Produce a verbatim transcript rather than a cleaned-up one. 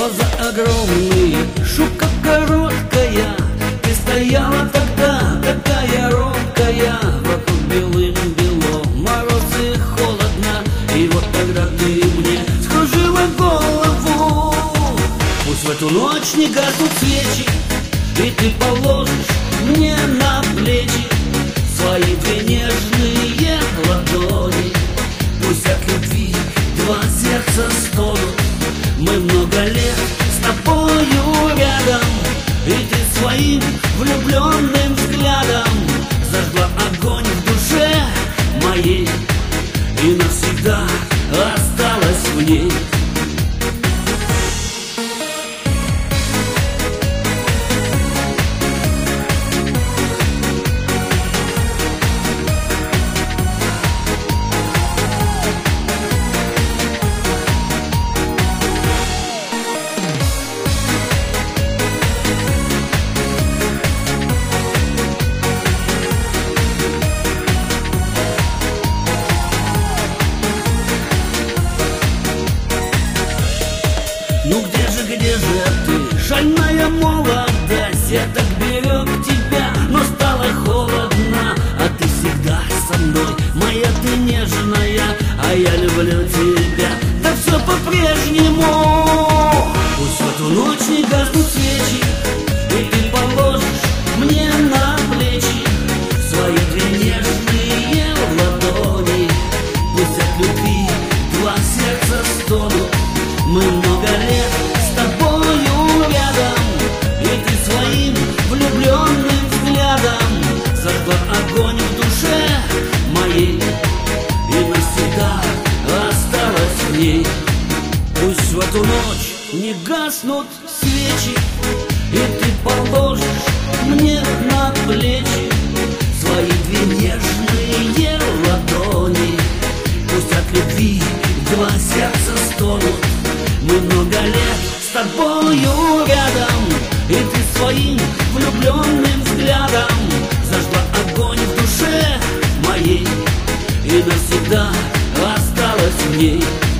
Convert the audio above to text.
Глаза огромные, шубка короткая. Ты стояла тогда, такая робкая. Вокруг белым бело, мороз и холодно. И вот тогда ты мне скружила голову. Пусть в эту ночь не гаснут свечи, и ты положишь мне на плечи свои две нежные ладони. Пусть от любви два сердца стонут. Мы много лет с тобою рядом, и ты своим влюбленным взглядом зажгла огонь в душе моей и навсегда осталась в ней. Ну где же, где же ты, шальная молодость? Я так берег тебя, но стало холодно. А ты всегда со мной, моя ты нежная, а я люблю тебя, да все по-прежнему. Пусть в эту ночь не гаснут свечи, и ты положишь мне на плечи свои две нежные ладони. Пусть от любви два сердца стонут. Мы много лет с тобою рядом, и ты своим влюбленным взглядом зажгла огонь в душе моей и навсегда осталась в ней. Пусть в эту ночь не гаснут свечи, и ты положишь мне на плечи свои две нежные ладони. Пусть от любви два сердца стонут. Мы много лет с тобою рядом, и ты своим влюбленным взглядом зажгла огонь в душе моей и навсегда осталась в ней.